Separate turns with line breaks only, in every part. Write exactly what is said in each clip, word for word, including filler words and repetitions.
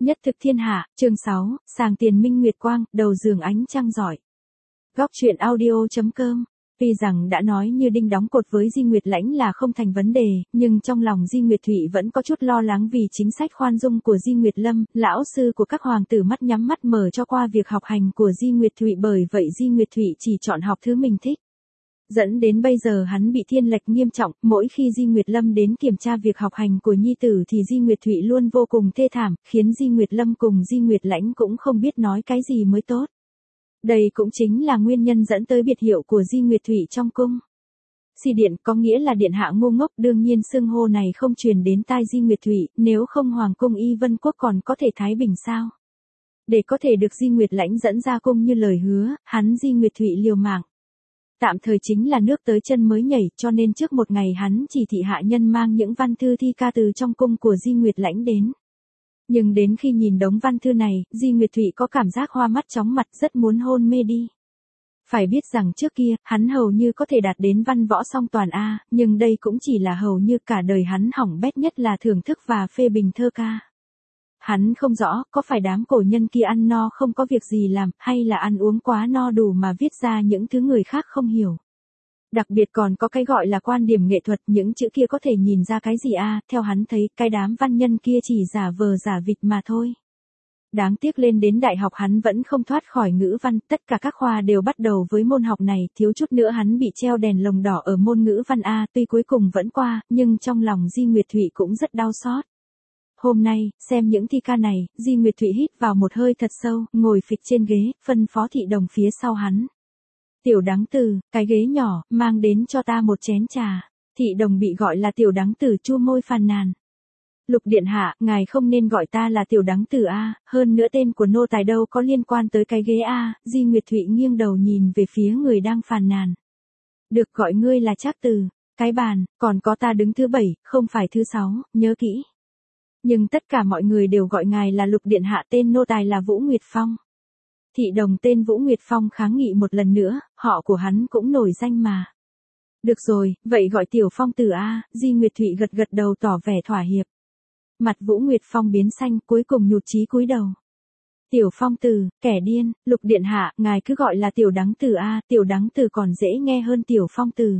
Nhất thực thiên hạ, chương sáu, sàng tiền minh nguyệt quang, đầu giường ánh trăng rọi. Góc truyện audio.com. Tuy rằng đã nói như đinh đóng cột với Di Nguyệt Lãnh là không thành vấn đề, nhưng trong lòng Di Nguyệt Thụy vẫn có chút lo lắng vì chính sách khoan dung của Di Nguyệt Lâm, lão sư của các hoàng tử mắt nhắm mắt mở cho qua việc học hành của Di Nguyệt Thụy, bởi vậy Di Nguyệt Thụy chỉ chọn học thứ mình thích. Dẫn đến bây giờ hắn bị thiên lệch nghiêm trọng, mỗi khi Di Nguyệt Lâm đến kiểm tra việc học hành của nhi tử thì Di Nguyệt Thụy luôn vô cùng thê thảm, khiến Di Nguyệt Lâm cùng Di Nguyệt Lãnh cũng không biết nói cái gì mới tốt. Đây cũng chính là nguyên nhân dẫn tới biệt hiệu của Di Nguyệt Thụy trong cung. Si điện có nghĩa là điện hạ ngu ngốc, đương nhiên xưng hô này không truyền đến tai Di Nguyệt Thụy, nếu không hoàng cung Y Vân Quốc còn có thể thái bình sao? Để có thể được Di Nguyệt Lãnh dẫn ra cung như lời hứa, hắn Di Nguyệt Thụy liều mạng. Tạm thời chính là nước tới chân mới nhảy, cho nên trước một ngày hắn chỉ thị hạ nhân mang những văn thư thi ca từ trong cung của Di Nguyệt Lãnh đến. Nhưng đến khi nhìn đống văn thư này, Di Nguyệt Thụy có cảm giác hoa mắt chóng mặt, rất muốn hôn mê đi. Phải biết rằng trước kia, hắn hầu như có thể đạt đến văn võ song toàn A, nhưng đây cũng chỉ là hầu như cả đời hắn hỏng bét nhất là thưởng thức và phê bình thơ ca. Hắn không rõ, có phải đám cổ nhân kia ăn no không có việc gì làm, hay là ăn uống quá no đủ mà viết ra những thứ người khác không hiểu. Đặc biệt còn có cái gọi là quan điểm nghệ thuật, những chữ kia có thể nhìn ra cái gì a? Theo hắn thấy, cái đám văn nhân kia chỉ giả vờ giả vịt mà thôi. Đáng tiếc lên đến đại học hắn vẫn không thoát khỏi ngữ văn, tất cả các khoa đều bắt đầu với môn học này, thiếu chút nữa hắn bị treo đèn lồng đỏ ở môn ngữ văn A, tuy cuối cùng vẫn qua, nhưng trong lòng Di Nguyệt Thụy cũng rất đau xót. Hôm nay, xem những thi ca này, Di Nguyệt Thụy hít vào một hơi thật sâu, ngồi phịch trên ghế, phân phó thị đồng phía sau hắn. Tiểu Đắng Từ, cái ghế nhỏ, mang đến cho ta một chén trà. Thị đồng bị gọi là Tiểu Đắng Từ chua môi phàn nàn. Lục điện hạ, ngài không nên gọi ta là Tiểu Đắng Từ a, hơn nữa tên của nô tài đâu có liên quan tới cái ghế a. Di Nguyệt Thụy nghiêng đầu nhìn về phía người đang phàn nàn. Được gọi ngươi là Trác Từ, cái bàn, còn có ta đứng thứ bảy, không phải thứ sáu, nhớ kỹ. Nhưng tất cả mọi người đều gọi ngài là Lục điện hạ, tên nô tài là Vũ Nguyệt Phong. Thị đồng tên Vũ Nguyệt Phong kháng nghị một lần nữa, họ của hắn cũng nổi danh mà. Được rồi, vậy gọi Tiểu Phong Tử a. Di Nguyệt Thụy gật gật đầu tỏ vẻ thỏa hiệp. Mặt Vũ Nguyệt Phong biến xanh, cuối cùng nhụt chí cúi đầu. Tiểu Phong Tử, kẻ điên, Lục điện hạ, ngài cứ gọi là Tiểu Đắng Tử a, Tiểu Đắng Tử còn dễ nghe hơn Tiểu Phong Tử.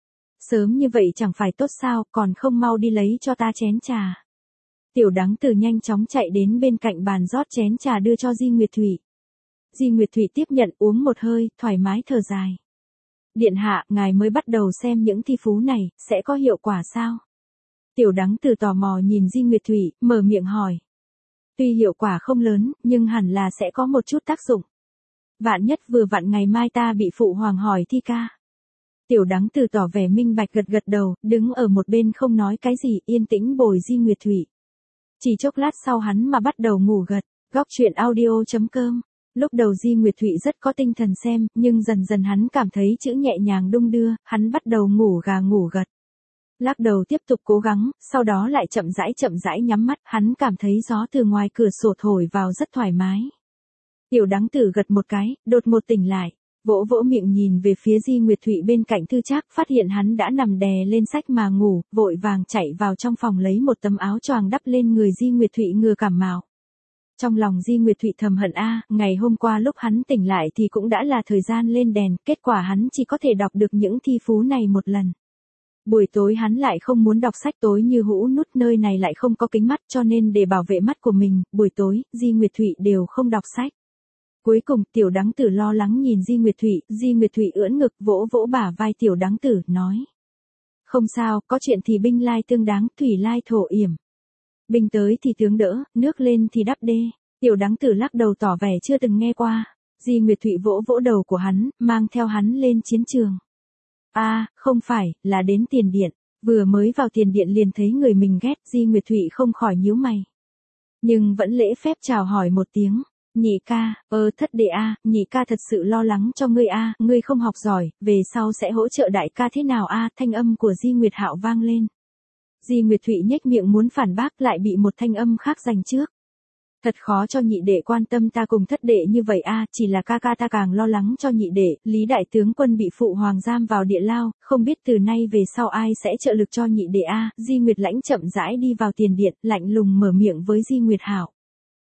Sớm như vậy chẳng phải tốt sao, còn không mau đi lấy cho ta chén trà. Tiểu Đắng Tử nhanh chóng chạy đến bên cạnh bàn rót chén trà đưa cho Di Nguyệt Thụy. Di Nguyệt Thụy tiếp nhận uống một hơi, thoải mái thở dài. Điện hạ, ngài mới bắt đầu xem những thi phú này, sẽ có hiệu quả sao? Tiểu Đắng Từ tò mò nhìn Di Nguyệt Thụy, mở miệng hỏi. Tuy hiệu quả không lớn, nhưng hẳn là sẽ có một chút tác dụng. Vạn nhất vừa vặn ngày mai ta bị phụ hoàng hỏi thi ca. Tiểu Đắng Từ tỏ vẻ minh bạch gật gật đầu, đứng ở một bên không nói cái gì, yên tĩnh bồi Di Nguyệt Thụy. Chỉ chốc lát sau hắn mà bắt đầu ngủ gật. Góc truyện audio.com. Lúc đầu Di Nguyệt Thụy rất có tinh thần xem, nhưng dần dần hắn cảm thấy chữ nhẹ nhàng đung đưa, hắn bắt đầu ngủ gà ngủ gật. Lắc đầu tiếp tục cố gắng, sau đó lại chậm rãi chậm rãi nhắm mắt, hắn cảm thấy gió từ ngoài cửa sổ thổi vào rất thoải mái. Tiểu Đắng Tử gật một cái, đột một tỉnh lại, vỗ vỗ miệng nhìn về phía Di Nguyệt Thụy bên cạnh thư trác, phát hiện hắn đã nằm đè lên sách mà ngủ, vội vàng chạy vào trong phòng lấy một tấm áo choàng đắp lên người Di Nguyệt Thụy ngừa cảm mạo. Trong lòng Di Nguyệt Thụy thầm hận a, ngày hôm qua lúc hắn tỉnh lại thì cũng đã là thời gian lên đèn, kết quả hắn chỉ có thể đọc được những thi phú này một lần. Buổi tối hắn lại không muốn đọc sách, tối như hũ nút, nơi này lại không có kính mắt, cho nên để bảo vệ mắt của mình, buổi tối, Di Nguyệt Thụy đều không đọc sách. Cuối cùng, Tiểu Đắng Tử lo lắng nhìn Di Nguyệt Thụy, Di Nguyệt Thụy ưỡn ngực vỗ vỗ bả vai Tiểu Đắng Tử, nói. Không sao, có chuyện thì binh lai tương đáng, thủy lai thổ yểm. Binh tới thì tướng đỡ, nước lên thì đắp đê. Tiểu Đắng Tử lắc đầu tỏ vẻ chưa từng nghe qua. Di Nguyệt Thụy vỗ vỗ đầu của hắn, mang theo hắn lên chiến trường. A, à, không phải, là đến tiền điện. Vừa mới vào tiền điện liền thấy người mình ghét, Di Nguyệt Thụy không khỏi nhíu mày. Nhưng vẫn lễ phép chào hỏi một tiếng. Nhị ca, ơ thất đệ a, nhị ca thật sự lo lắng cho ngươi a, ngươi không học giỏi, về sau sẽ hỗ trợ đại ca thế nào a? Thanh âm của Di Nguyệt Hạo vang lên. Di Nguyệt Thụy nhếch miệng muốn phản bác, lại bị một thanh âm khác giành trước. Thật khó cho nhị đệ quan tâm ta cùng thất đệ như vậy a, chỉ là ca ca ta càng lo lắng cho nhị đệ. Lý đại tướng quân bị phụ hoàng giam vào địa lao, không biết từ nay về sau ai sẽ trợ lực cho nhị đệ a. Di Nguyệt Lãnh chậm rãi đi vào tiền điện, lạnh lùng mở miệng với Di Nguyệt Hạo.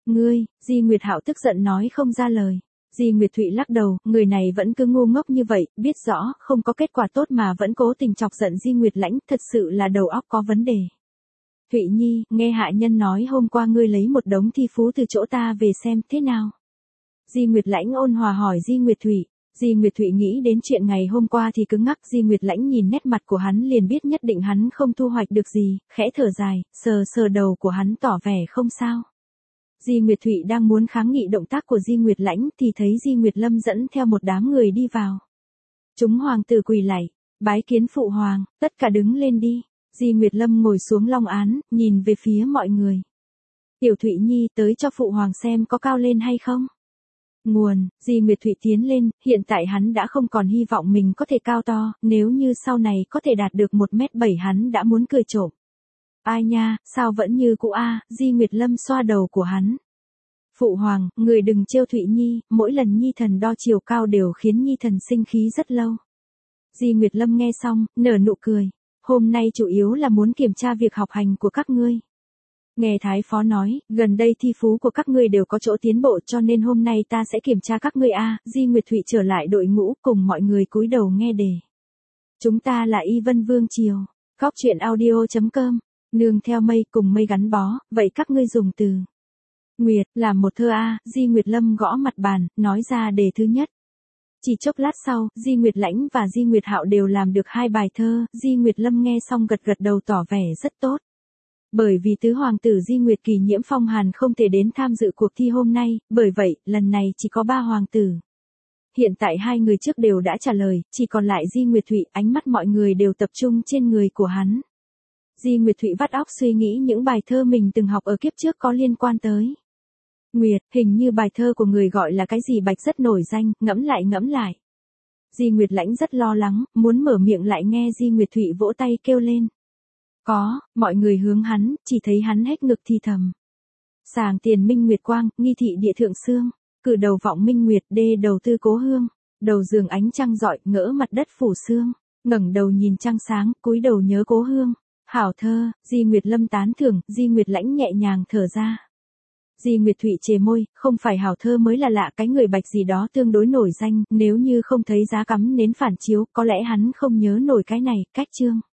Ngươi, Di Nguyệt Hạo tức giận nói không ra lời. Di Nguyệt Thụy lắc đầu, người này vẫn cứ ngu ngốc như vậy, biết rõ không có kết quả tốt mà vẫn cố tình chọc giận Di Nguyệt Lãnh, thật sự là đầu óc có vấn đề. Thụy Nhi, nghe hạ nhân nói hôm qua ngươi lấy một đống thi phú từ chỗ ta về xem thế nào. Di Nguyệt Lãnh ôn hòa hỏi Di Nguyệt Thụy. Di Nguyệt Thụy nghĩ đến chuyện ngày hôm qua thì cứng ngắc. Di Nguyệt Lãnh nhìn nét mặt của hắn liền biết nhất định hắn không thu hoạch được gì, khẽ thở dài, sờ sờ đầu của hắn tỏ vẻ không sao. Di Nguyệt Thụy đang muốn kháng nghị động tác của Di Nguyệt Lãnh thì thấy Di Nguyệt Lâm dẫn theo một đám người đi vào. Chúng hoàng tử quỳ lạy, bái kiến phụ hoàng, tất cả đứng lên đi. Di Nguyệt Lâm ngồi xuống long án, nhìn về phía mọi người. Tiểu Thụy Nhi tới cho phụ hoàng xem có cao lên hay không. Nguồn, Di Nguyệt Thụy tiến lên, hiện tại hắn đã không còn hy vọng mình có thể cao to, nếu như sau này có thể đạt được một mét bảy hắn đã muốn cười trộm. Ai nha, sao vẫn như cũ a? Di Nguyệt Lâm xoa đầu của hắn. Phụ hoàng, người đừng trêu Thụy Nhi, mỗi lần Nhi thần đo chiều cao đều khiến Nhi thần sinh khí rất lâu. Di Nguyệt Lâm nghe xong, nở nụ cười. Hôm nay chủ yếu là muốn kiểm tra việc học hành của các ngươi. Nghe Thái Phó nói, gần đây thi phú của các ngươi đều có chỗ tiến bộ cho nên hôm nay ta sẽ kiểm tra các ngươi a. Di Nguyệt Thụy trở lại đội ngũ cùng mọi người cúi đầu nghe đề. Chúng ta là Y Vân Vương Triều. Góc truyện audio chấm com. Nương theo mây cùng mây gắn bó, vậy các ngươi dùng từ. Nguyệt, làm một thơ a. Di Nguyệt Lâm gõ mặt bàn, nói ra đề thứ nhất. Chỉ chốc lát sau, Di Nguyệt Lãnh và Di Nguyệt Hạo đều làm được hai bài thơ, Di Nguyệt Lâm nghe xong gật gật đầu tỏ vẻ rất tốt. Bởi vì tứ hoàng tử Di Nguyệt Kỳ Nhiễm Phong Hàn không thể đến tham dự cuộc thi hôm nay, bởi vậy, lần này chỉ có ba hoàng tử. Hiện tại hai người trước đều đã trả lời, chỉ còn lại Di Nguyệt Thụy, ánh mắt mọi người đều tập trung trên người của hắn. Di Nguyệt Thụy vắt óc suy nghĩ những bài thơ mình từng học ở kiếp trước có liên quan tới. Nguyệt, hình như bài thơ của người gọi là cái gì Bạch rất nổi danh, ngẫm lại ngẫm lại. Di Nguyệt Lãnh rất lo lắng, muốn mở miệng lại nghe Di Nguyệt Thụy vỗ tay kêu lên. Có, mọi người hướng hắn, chỉ thấy hắn hết ngực thì thầm. Sàng tiền minh nguyệt quang, nghi thị địa thượng xương, cử đầu vọng minh nguyệt, đê đầu tư cố hương, đầu giường ánh trăng rọi, ngỡ mặt đất phủ sương, ngẩng đầu nhìn trăng sáng, cúi đầu nhớ cố hương. Hảo thơ, Di Nguyệt Lâm tán thưởng, Di Nguyệt Lãnh nhẹ nhàng thở ra. Di Nguyệt Thụy chề môi, không phải hảo thơ mới là lạ, cái người Bạch gì đó tương đối nổi danh, nếu như không thấy giá cắm nến phản chiếu, có lẽ hắn không nhớ nổi cái này, cách chương.